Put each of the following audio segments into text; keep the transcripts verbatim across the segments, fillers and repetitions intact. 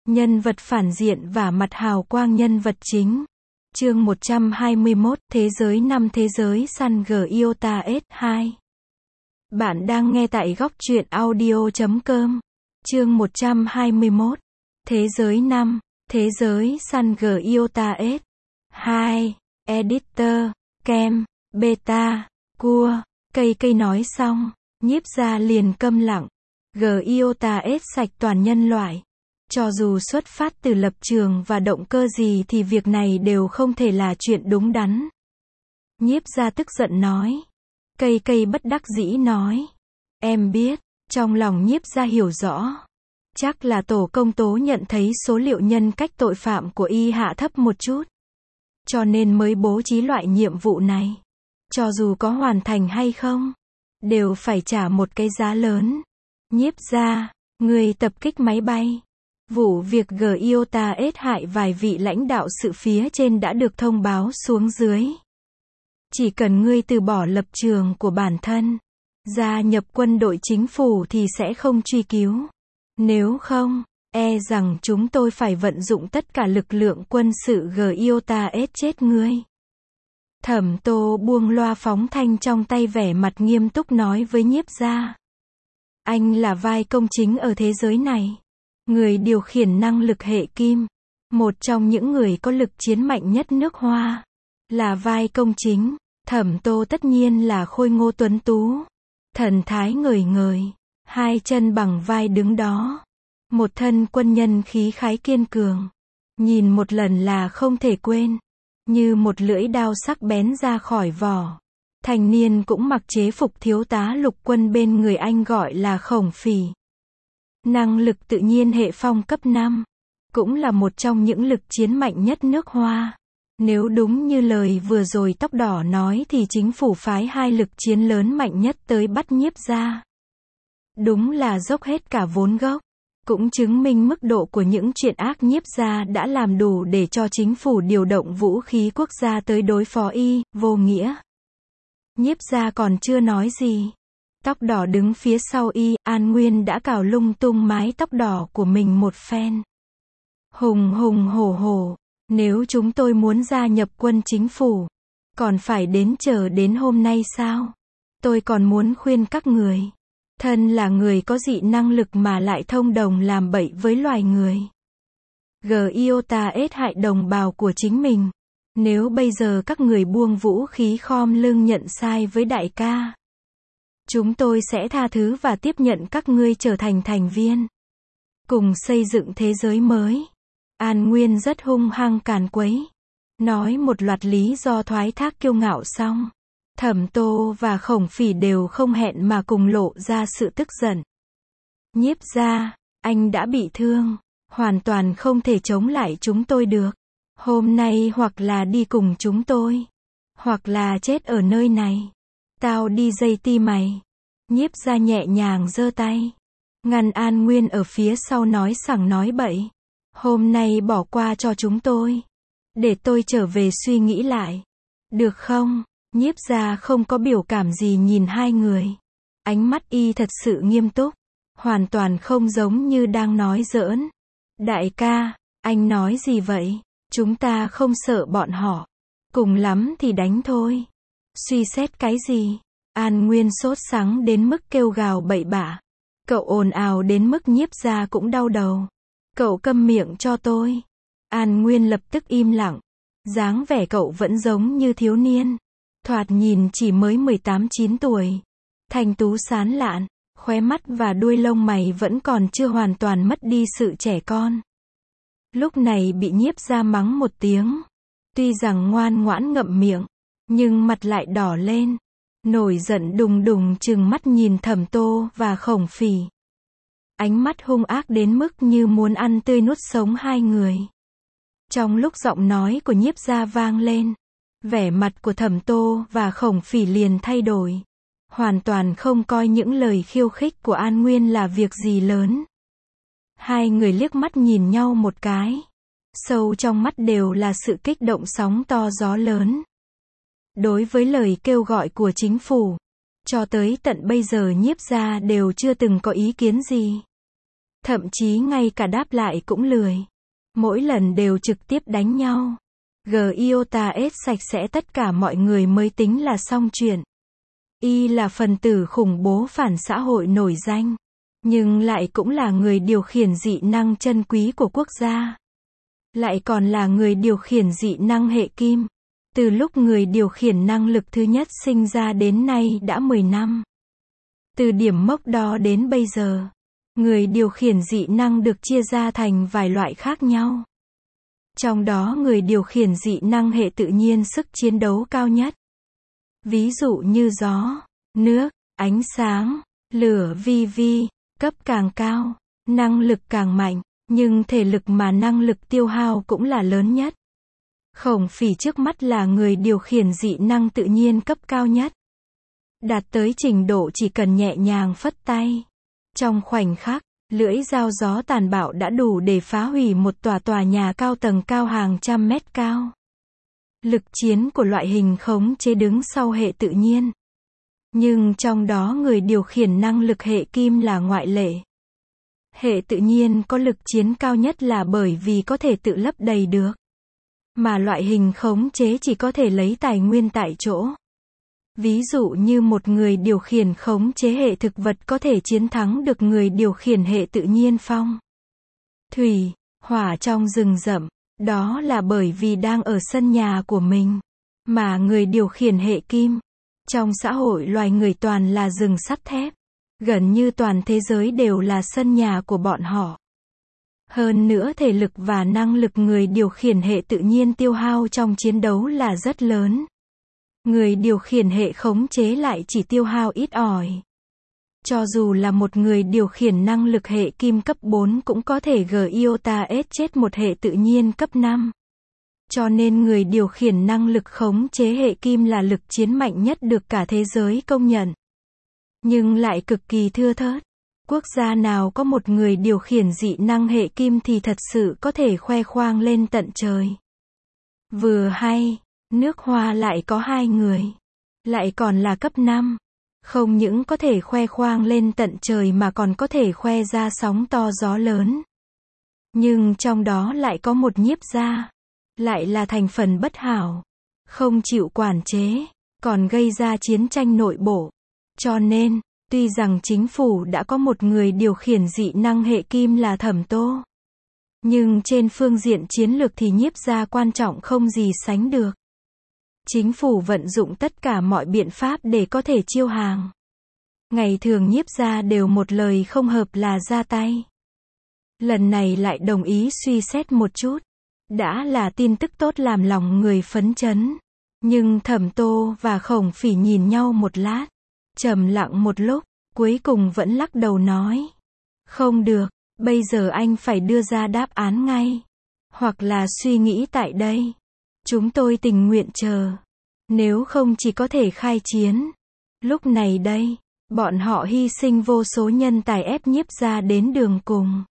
Nhân vật phản diện và mặt hào quang nhân vật chính. Chương một trăm hai mươi mốt, Thế giới năm Thế giới săn Giota S hai. Bạn đang nghe tại góc truyện audio chấm com. Chương một trăm hai mươi mốt, Thế giới năm Thế giới săn Giota S hai. Editor, Kem, Beta, Cua, cây cây nói xong, Nhiếp Gia liền câm lặng. Giota S sạch toàn nhân loại. Cho dù xuất phát từ lập trường và động cơ gì thì việc này đều không thể là chuyện đúng đắn. Nhiếp Gia tức giận nói. Cây cây bất đắc dĩ nói. Em biết, trong lòng Nhiếp Gia hiểu rõ. Chắc là tổ công tố nhận thấy số liệu nhân cách tội phạm của y hạ thấp một chút. Cho nên mới bố trí loại nhiệm vụ này. Cho dù có hoàn thành hay không, đều phải trả một cái giá lớn. Nhiếp Gia, người tập kích máy bay. Vụ việc Giota S hại vài vị lãnh đạo sự phía trên đã được thông báo xuống dưới. Chỉ cần ngươi từ bỏ lập trường của bản thân, gia nhập quân đội chính phủ thì sẽ không truy cứu. Nếu không, e rằng chúng tôi phải vận dụng tất cả lực lượng quân sự Giota S chết ngươi. Thẩm Tô buông loa phóng thanh trong tay, vẻ mặt nghiêm túc nói với Nhiếp Gia. Anh là vai công chính ở thế giới này. Người điều khiển năng lực hệ kim. Một trong những người có lực chiến mạnh nhất nước Hoa. Là vai công chính. Thẩm Tô tất nhiên là khôi ngô tuấn tú. Thần thái ngời ngời. Hai chân bằng vai đứng đó. Một thân quân nhân khí khái kiên cường. Nhìn một lần là không thể quên. Như một lưỡi đao sắc bén ra khỏi vỏ. Thanh niên cũng mặc chế phục thiếu tá lục quân bên người anh gọi là Khổng Phỉ. Năng lực tự nhiên hệ phong cấp năm. Cũng là một trong những lực chiến mạnh nhất nước Hoa. Nếu đúng như lời vừa rồi tóc đỏ nói thì chính phủ phái hai lực chiến lớn mạnh nhất tới bắt Nhiếp Gia. Đúng là dốc hết cả vốn gốc. Cũng chứng minh mức độ của những chuyện ác Nhiếp Gia đã làm đủ để cho chính phủ điều động vũ khí quốc gia tới đối phó y, vô nghĩa. Nhiếp Gia còn chưa nói gì. Tóc đỏ đứng phía sau y, An Nguyên đã cào lung tung mái tóc đỏ của mình một phen. Hùng hùng hổ hổ, nếu chúng tôi muốn gia nhập quân chính phủ, còn phải đến chờ đến hôm nay sao? Tôi còn muốn khuyên các người. Thân là người có dị năng lực mà lại thông đồng làm bậy với loài người. Giota S hại đồng bào của chính mình. Nếu bây giờ các người buông vũ khí khom lưng nhận sai với đại ca, chúng tôi sẽ tha thứ và tiếp nhận các ngươi trở thành thành viên. Cùng xây dựng thế giới mới. An Nguyên rất hung hăng càn quấy. Nói một loạt lý do thoái thác kiêu ngạo xong. Thẩm Tô và Khổng Phỉ đều không hẹn mà cùng lộ ra sự tức giận. Nhiếp Gia, anh đã bị thương. Hoàn toàn không thể chống lại chúng tôi được. Hôm nay hoặc là đi cùng chúng tôi. Hoặc là chết ở nơi này. Tao đi dây ti mày. Nhiếp Gia nhẹ nhàng giơ tay. Ngăn An Nguyên ở phía sau nói sằng nói bậy. Hôm nay bỏ qua cho chúng tôi. Để tôi trở về suy nghĩ lại. Được không? Nhiếp Gia không có biểu cảm gì nhìn hai người. Ánh mắt y thật sự nghiêm túc. Hoàn toàn không giống như đang nói giỡn. Đại ca, anh nói gì vậy? Chúng ta không sợ bọn họ. Cùng lắm thì đánh thôi. Suy xét cái gì? An Nguyên sốt sắng đến mức kêu gào bậy bạ. Cậu ồn ào đến mức Nhiếp Gia cũng đau đầu. Cậu câm miệng cho tôi. An Nguyên lập tức im lặng. Dáng vẻ cậu vẫn giống như thiếu niên. Thoạt nhìn chỉ mới mười tám chín tuổi. Thanh tú sán lạn. Khóe mắt và đuôi lông mày vẫn còn chưa hoàn toàn mất đi sự trẻ con. Lúc này bị Nhiếp Gia mắng một tiếng. Tuy rằng ngoan ngoãn ngậm miệng, nhưng mặt lại đỏ lên. Nổi giận đùng đùng trừng mắt nhìn Thẩm Tô và Khổng Phỉ. Ánh mắt hung ác đến mức như muốn ăn tươi nuốt sống hai người. Trong lúc giọng nói của Nhiếp Gia vang lên, vẻ mặt của Thẩm Tô và Khổng Phỉ liền thay đổi. Hoàn toàn không coi những lời khiêu khích của An Nguyên là việc gì lớn. Hai người liếc mắt nhìn nhau một cái. Sâu trong mắt đều là sự kích động sóng to gió lớn. Đối với lời kêu gọi của chính phủ, cho tới tận bây giờ Nhiếp Gia đều chưa từng có ý kiến gì. Thậm chí ngay cả đáp lại cũng lười. Mỗi lần đều trực tiếp đánh nhau. Giota S sạch sẽ tất cả mọi người mới tính là xong chuyện. Y là phần tử khủng bố phản xã hội nổi danh. Nhưng lại cũng là người điều khiển dị năng chân quý của quốc gia. Lại còn là người điều khiển dị năng hệ kim. Từ lúc người điều khiển năng lực thứ nhất sinh ra đến nay đã mười năm. Từ điểm mốc đó đến bây giờ, người điều khiển dị năng được chia ra thành vài loại khác nhau. Trong đó người điều khiển dị năng hệ tự nhiên sức chiến đấu cao nhất. Ví dụ như gió, nước, ánh sáng, lửa vi vi, cấp càng cao, năng lực càng mạnh, nhưng thể lực mà năng lực tiêu hao cũng là lớn nhất. Khổng Phỉ trước mắt là người điều khiển dị năng tự nhiên cấp cao nhất. Đạt tới trình độ chỉ cần nhẹ nhàng phất tay. Trong khoảnh khắc, lưỡi dao gió tàn bạo đã đủ để phá hủy một tòa tòa nhà cao tầng cao hàng trăm mét cao. Lực chiến của loại hình khống chế đứng sau hệ tự nhiên. Nhưng trong đó người điều khiển năng lực hệ kim là ngoại lệ. Hệ tự nhiên có lực chiến cao nhất là bởi vì có thể tự lấp đầy được. Mà loại hình khống chế chỉ có thể lấy tài nguyên tại chỗ. Ví dụ như một người điều khiển khống chế hệ thực vật có thể chiến thắng được người điều khiển hệ tự nhiên phong, thủy, hỏa trong rừng rậm. Đó là bởi vì đang ở sân nhà của mình. Mà người điều khiển hệ kim, trong xã hội loài người toàn là rừng sắt thép. Gần như toàn thế giới đều là sân nhà của bọn họ. Hơn nữa thể lực và năng lực người điều khiển hệ tự nhiên tiêu hao trong chiến đấu là rất lớn. Người điều khiển hệ khống chế lại chỉ tiêu hao ít ỏi. Cho dù là một người điều khiển năng lực hệ kim cấp bốn cũng có thể Giota S chết một hệ tự nhiên cấp năm. Cho nên người điều khiển năng lực khống chế hệ kim là lực chiến mạnh nhất được cả thế giới công nhận. Nhưng lại cực kỳ thưa thớt. Quốc gia nào có một người điều khiển dị năng hệ kim thì thật sự có thể khoe khoang lên tận trời. Vừa hay, nước Hoa lại có hai người. Lại còn là cấp năm. Không những có thể khoe khoang lên tận trời mà còn có thể khoe ra sóng to gió lớn. Nhưng trong đó lại có một nhiếp gia. Lại là thành phần bất hảo. Không chịu quản chế. Còn gây ra chiến tranh nội bộ. Cho nên, tuy rằng chính phủ đã có một người điều khiển dị năng hệ kim là Thẩm Tô. Nhưng trên phương diện chiến lược thì nhiếp gia quan trọng không gì sánh được. Chính phủ vận dụng tất cả mọi biện pháp để có thể chiêu hàng. Ngày thường nhiếp gia đều một lời không hợp là ra tay. Lần này lại đồng ý suy xét một chút. Đã là tin tức tốt làm lòng người phấn chấn. Nhưng Thẩm Tô và Khổng Phỉ nhìn nhau một lát. Trầm lặng một lúc, cuối cùng vẫn lắc đầu nói. Không được, bây giờ anh phải đưa ra đáp án ngay. Hoặc là suy nghĩ tại đây. Chúng tôi tình nguyện chờ. Nếu không chỉ có thể khai chiến. Lúc này đây, bọn họ hy sinh vô số nhân tài ép nhiếp gia đến đường cùng.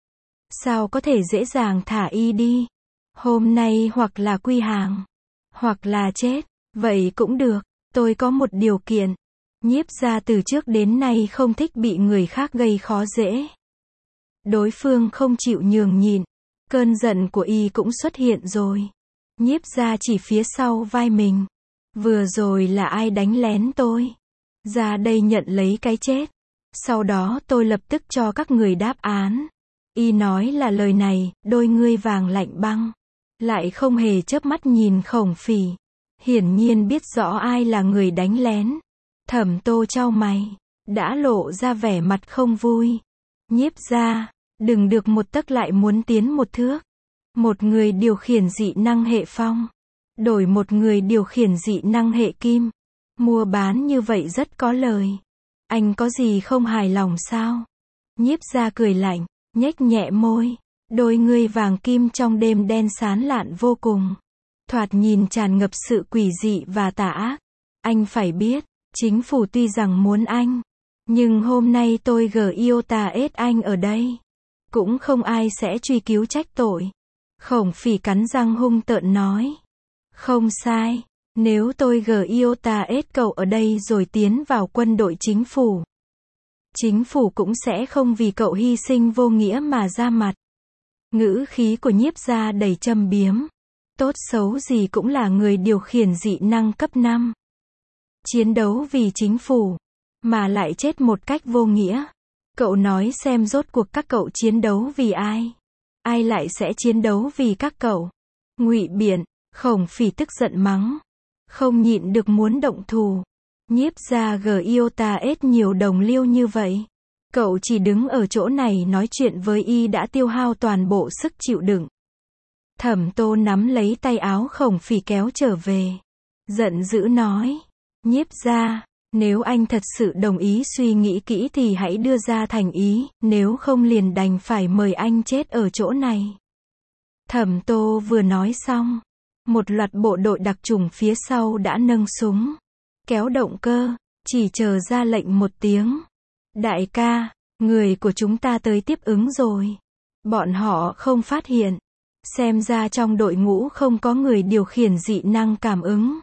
Sao có thể dễ dàng thả y đi? Hôm nay hoặc là quy hàng, hoặc là chết. Vậy cũng được, tôi có một điều kiện. Nhiếp gia từ trước đến nay không thích bị người khác gây khó dễ. Đối phương không chịu nhường nhịn. Cơn giận của y cũng xuất hiện rồi. Nhiếp gia chỉ phía sau vai mình. Vừa rồi là ai đánh lén tôi? Ra đây nhận lấy cái chết. Sau đó tôi lập tức cho các người đáp án. Y nói là lời này, đôi ngươi vàng lạnh băng. Lại không hề chớp mắt nhìn Khổng Phỉ. Hiển nhiên biết rõ ai là người đánh lén. Thẩm Tô chau mày. Đã lộ ra vẻ mặt không vui. Nhiếp gia, đừng được một tấc lại muốn tiến một thước. Một người điều khiển dị năng hệ phong. Đổi một người điều khiển dị năng hệ kim. Mua bán như vậy rất có lời. Anh có gì không hài lòng sao? Nhiếp gia cười lạnh, nhếch nhẹ môi. Đôi ngươi vàng kim trong đêm đen sán lạn vô cùng. Thoạt nhìn tràn ngập sự quỷ dị và tà ác. Anh phải biết, chính phủ tuy rằng muốn anh. Nhưng hôm nay tôi Giota S anh ở đây. Cũng không ai sẽ truy cứu trách tội. Khổng Phỉ cắn răng hung tợn nói. Không sai, nếu tôi Giota S cậu ở đây rồi tiến vào quân đội chính phủ. Chính phủ cũng sẽ không vì cậu hy sinh vô nghĩa mà ra mặt. Ngữ khí của Nhiếp Gia đầy châm biếm. Tốt xấu gì cũng là người điều khiển dị năng cấp năm. Chiến đấu vì chính phủ, mà lại chết một cách vô nghĩa. Cậu nói xem rốt cuộc các cậu chiến đấu vì ai? Ai lại sẽ chiến đấu vì các cậu? Ngụy biện, Khổng Phỉ tức giận mắng. Không nhịn được muốn động thủ. Nhiếp Gia Giota S nhiều đồng liêu như vậy. Cậu chỉ đứng ở chỗ này nói chuyện với y đã tiêu hao toàn bộ sức chịu đựng. Thẩm Tô nắm lấy tay áo Khổng Phỉ kéo trở về. Giận dữ nói. Nhiếp Gia, nếu anh thật sự đồng ý suy nghĩ kỹ thì hãy đưa ra thành ý, nếu không liền đành phải mời anh chết ở chỗ này. Thẩm Tô vừa nói xong, một loạt bộ đội đặc chủng phía sau đã nâng súng, kéo động cơ, chỉ chờ ra lệnh một tiếng. Đại ca, người của chúng ta tới tiếp ứng rồi. Bọn họ không phát hiện. Xem ra trong đội ngũ không có người điều khiển dị năng cảm ứng.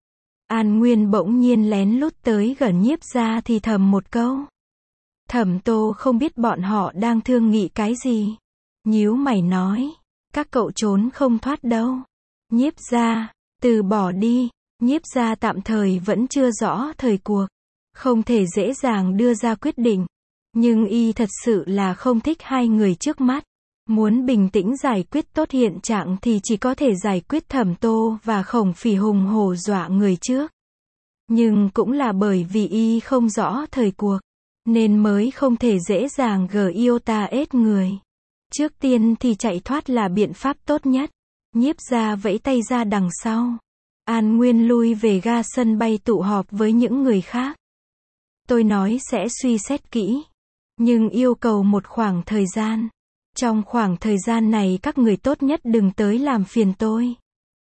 An Nguyên bỗng nhiên lén lút tới gần Nhiếp Gia thì thầm một câu. Thẩm Tô không biết bọn họ đang thương nghị cái gì. Nhíu mày nói, các cậu trốn không thoát đâu. Nhiếp Gia, từ bỏ đi. Nhiếp Gia tạm thời vẫn chưa rõ thời cuộc, không thể dễ dàng đưa ra quyết định. Nhưng y thật sự là không thích hai người trước mắt. Muốn bình tĩnh giải quyết tốt hiện trạng thì chỉ có thể giải quyết Thẩm Tô và Khổng Phỉ hùng hổ dọa người trước. Nhưng cũng là bởi vì y không rõ thời cuộc, nên mới không thể dễ dàng Giota S người. Trước tiên thì chạy thoát là biện pháp tốt nhất. Nhiếp Gia vẫy tay ra đằng sau. An Nguyên lui về ga sân bay tụ họp với những người khác. Tôi nói sẽ suy xét kỹ, nhưng yêu cầu một khoảng thời gian. Trong khoảng thời gian này các người tốt nhất đừng tới làm phiền tôi.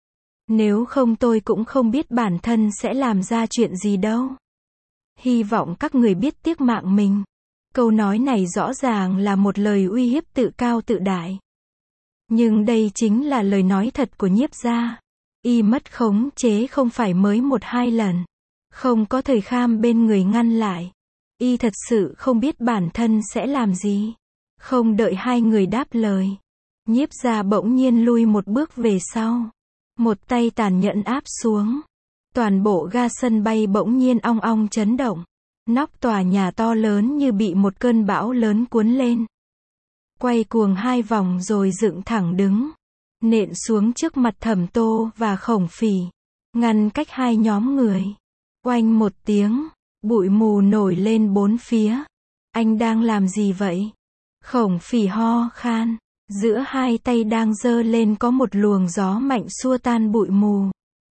Nếu không tôi cũng không biết bản thân sẽ làm ra chuyện gì đâu. Hy vọng các người biết tiếc mạng mình. Câu nói này rõ ràng là một lời uy hiếp tự cao tự đại. Nhưng đây chính là lời nói thật của Nhiếp Gia. Y mất khống chế không phải mới một hai lần. Không có thời kham bên người ngăn lại. Y thật sự không biết bản thân sẽ làm gì. Không đợi hai người đáp lời, Nhiếp Gia bỗng nhiên lui một bước về sau. Một tay tàn nhẫn áp xuống. Toàn bộ ga sân bay bỗng nhiên ong ong chấn động. Nóc tòa nhà to lớn như bị một cơn bão lớn cuốn lên. Quay cuồng hai vòng rồi dựng thẳng đứng. Nện xuống trước mặt Thẩm Tô và Khổng Phỉ. Ngăn cách hai nhóm người. Oanh một tiếng, bụi mù nổi lên bốn phía. Anh đang làm gì vậy? Khổng Phỉ ho khan. Giữa hai tay đang giơ lên có một luồng gió mạnh xua tan bụi mù.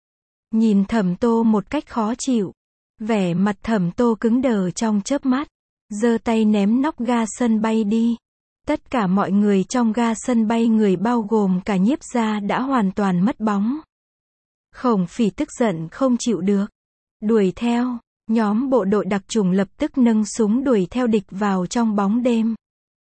Nhìn Thẩm Tô một cách khó chịu. Vẻ mặt Thẩm Tô cứng đờ trong chớp mắt. Giơ tay ném nóc ga sân bay đi. Tất cả mọi người trong ga sân bay, người bao gồm cả Nhiếp Gia, đã hoàn toàn mất bóng. Khổng Phỉ tức giận không chịu được. Đuổi theo. Nhóm bộ đội đặc chủng lập tức nâng súng đuổi theo địch vào trong bóng đêm.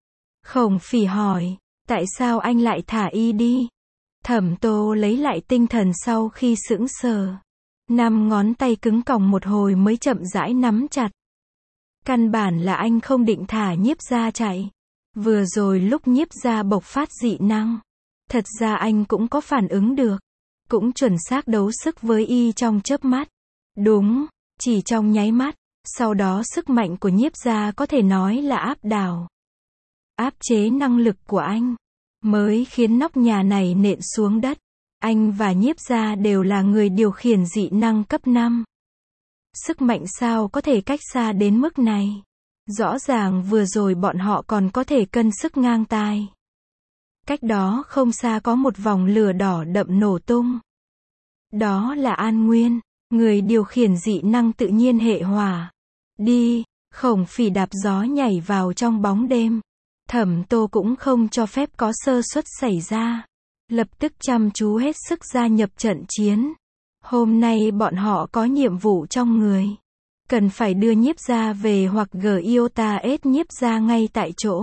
Khổng Phỉ hỏi, tại sao anh lại thả y đi? Thẩm Tô lấy lại tinh thần sau khi sững sờ. Năm ngón tay cứng còng một hồi mới chậm rãi nắm chặt. Căn bản là anh không định thả Nhiếp Gia chạy. Vừa rồi lúc Nhiếp Gia bộc phát dị năng, thật ra anh cũng có phản ứng được. Cũng chuẩn xác đấu sức với y trong chớp mắt. Đúng, chỉ trong nháy mắt. Sau đó sức mạnh của Nhiếp Gia có thể nói là áp đảo. Áp chế năng lực của anh, mới khiến nóc nhà này nện xuống đất. Anh và Nhiếp Gia đều là người điều khiển dị năng cấp năm. Sức mạnh sao có thể cách xa đến mức này? Rõ ràng vừa rồi bọn họ còn có thể cân sức ngang tài. Cách đó không xa có một vòng lửa đỏ đậm nổ tung. Đó là An Nguyên, người điều khiển dị năng tự nhiên hệ hỏa. Đi, Khổng Phỉ đạp gió nhảy vào trong bóng đêm. Thẩm Tô cũng không cho phép có sơ suất xảy ra. Lập tức chăm chú hết sức gia nhập trận chiến. Hôm nay bọn họ có nhiệm vụ trong người. Cần phải đưa Nhiếp Gia về hoặc Giota S Nhiếp Gia ngay tại chỗ.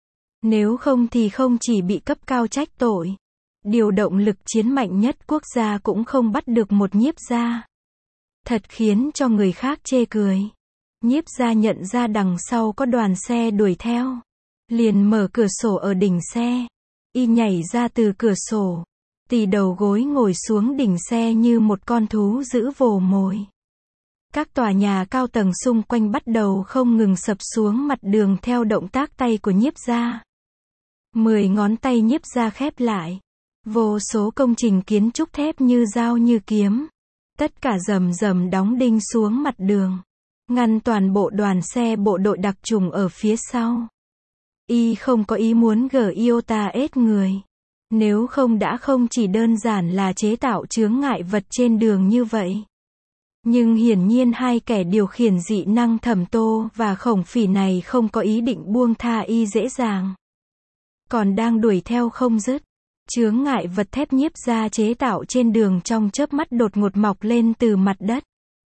Nếu không thì không chỉ bị cấp cao trách tội. Điều động lực chiến mạnh nhất quốc gia cũng không bắt được một Nhiếp Gia. Thật khiến cho người khác chê cười. Nhiếp gia nhận ra đằng sau có đoàn xe đuổi theo. Liền mở cửa sổ ở đỉnh xe. Y nhảy ra từ cửa sổ. Tì đầu gối ngồi xuống đỉnh xe như một con thú dữ vồ mồi. Các tòa nhà cao tầng xung quanh bắt đầu không ngừng sập xuống mặt đường theo động tác tay của nhiếp gia. Mười ngón tay nhiếp gia khép lại. Vô số công trình kiến trúc thép như dao như kiếm. Tất cả rầm rầm đóng đinh xuống mặt đường. Ngăn toàn bộ đoàn xe bộ đội đặc chủng ở phía sau. Y không có ý muốn gỡ iota ết người. Nếu không đã không chỉ đơn giản là chế tạo chướng ngại vật trên đường như vậy. Nhưng hiển nhiên hai kẻ điều khiển dị năng Thẩm Tô và Khổng Phỉ này không có ý định buông tha y dễ dàng. Còn đang đuổi theo không dứt. Chướng ngại vật thép nhiếp gia chế tạo trên đường trong chớp mắt đột ngột mọc lên từ mặt đất.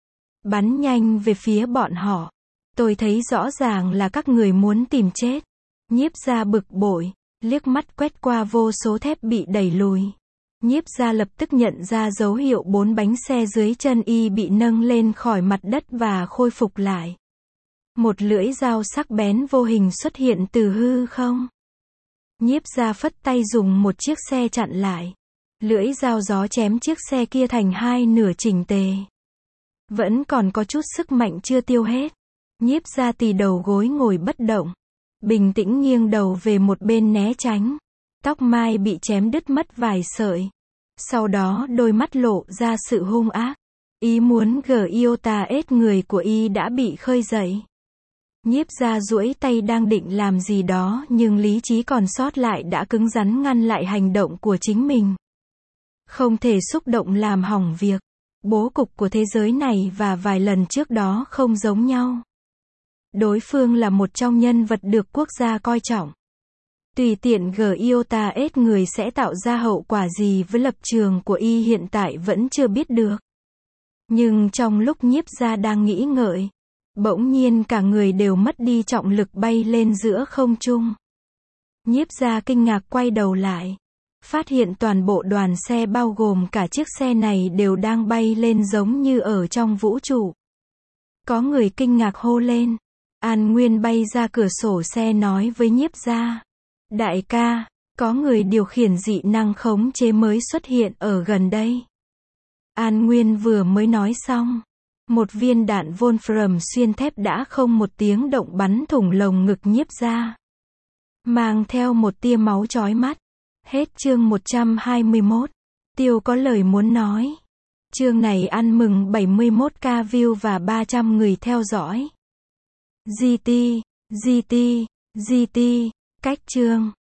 Bắn nhanh về phía bọn họ. Tôi thấy rõ ràng là các người muốn tìm chết. Nhiếp gia bực bội, liếc mắt quét qua vô số thép bị đẩy lùi. Nhiếp gia lập tức nhận ra dấu hiệu bốn bánh xe dưới chân y bị nâng lên khỏi mặt đất và khôi phục lại. Một lưỡi dao sắc bén vô hình xuất hiện từ hư không. Nhiếp gia phất tay dùng một chiếc xe chặn lại. Lưỡi dao gió chém chiếc xe kia thành hai nửa chỉnh tề. Vẫn còn có chút sức mạnh chưa tiêu hết. Nhiếp gia tì đầu gối ngồi bất động. Bình tĩnh nghiêng đầu về một bên né tránh. Tóc mai bị chém đứt mất vài sợi. Sau đó đôi mắt lộ ra sự hung ác. Ý muốn gỡ iota ết người của y đã bị khơi dậy. Nhiếp gia duỗi tay đang định làm gì đó nhưng lý trí còn sót lại đã cứng rắn ngăn lại hành động của chính mình. Không thể xúc động làm hỏng việc. Bố cục của thế giới này và vài lần trước đó không giống nhau. Đối phương là một trong nhân vật được quốc gia coi trọng. Tùy tiện gỡ iota ết người sẽ tạo ra hậu quả gì với lập trường của y hiện tại vẫn chưa biết được. Nhưng trong lúc nhiếp gia đang nghĩ ngợi, bỗng nhiên cả người đều mất đi trọng lực bay lên giữa không trung. Nhiếp gia kinh ngạc quay đầu lại. Phát hiện toàn bộ đoàn xe bao gồm cả chiếc xe này đều đang bay lên giống như ở trong vũ trụ. Có người kinh ngạc hô lên. An Nguyên bay ra cửa sổ xe nói với nhiếp gia. Đại ca, có người điều khiển dị năng khống chế mới xuất hiện ở gần đây. An Nguyên vừa mới nói xong. Một viên đạn Wolfram xuyên thép đã không một tiếng động bắn thủng lồng ngực nhiếp gia. Mang theo một tia máu chói mắt. Hết chương một trăm hai mươi mốt. Tiêu có lời muốn nói. Chương này ăn mừng bảy mươi mốt k view và ba trăm người theo dõi. giê tê, giê tê, giê tê, cách chương.